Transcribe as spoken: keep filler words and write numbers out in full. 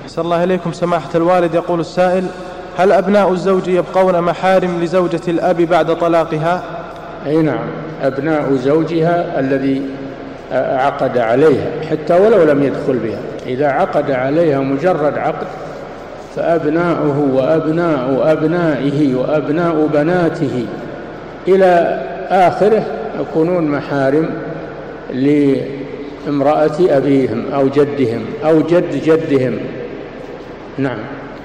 أحسن الله إليكم سماحة الوالد. يقول السائل: هل أبناء الزوج يبقون محارم لزوجة الأب بعد طلاقها؟ أي نعم، أبناء زوجها الذي عقد عليها حتى ولو لم يدخل بها، إذا عقد عليها مجرد عقد فأبناؤه وأبناء أبنائه وأبناء بناته إلى آخره يكونون محارم لامرأة أبيهم أو جدهم أو جد جدهم. نعم.